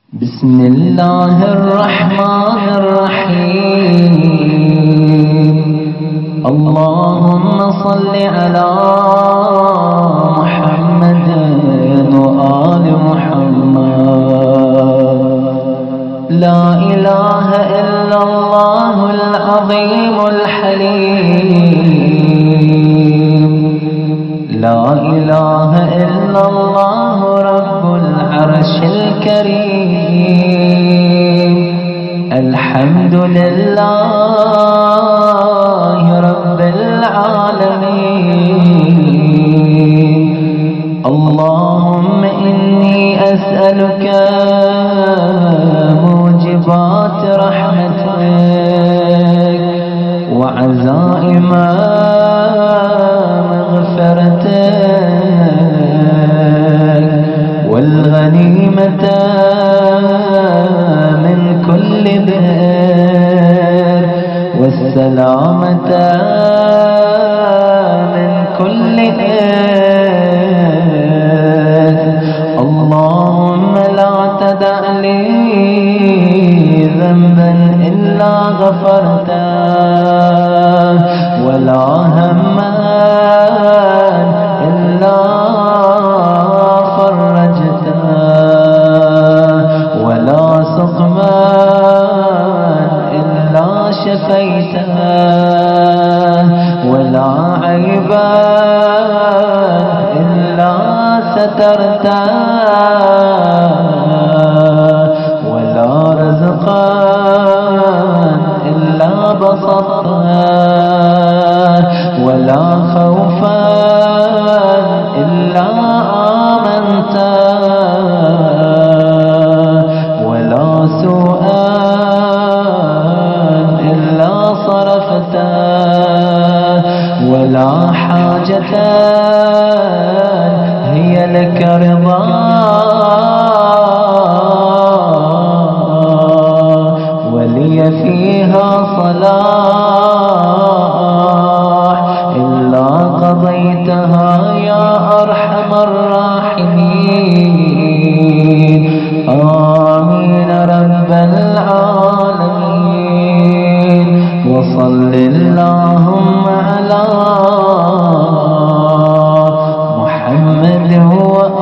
بسم الله الرحمن الرحيم. اللهم صل على محمد وآل محمد. لا إله إلا الله العظيم الحليم. لا إله إلا الله رب العرش الكريم. الحمد لله رب العالمين. اللهم إني أسألك موجبات رحمتك وعزائم مغفرتك والغنيمة من كل بر والسلامة من كل إثم. اللهم لا تدع لي ذنبا إلا غفرته ولا هما إلا فرجته ولا سقما إلا شفيته ولا عيبا إلا سترته ولا رزقا إلا بسطته ولا خوفا إلا آمنته ولا سوءا إلا صرفته ولا حاجة هي لك رضا ولي فيها صلاح إلا قضيتها يا أرحم الراحمين. آمين رب العالمين. وصل اللهم على محمد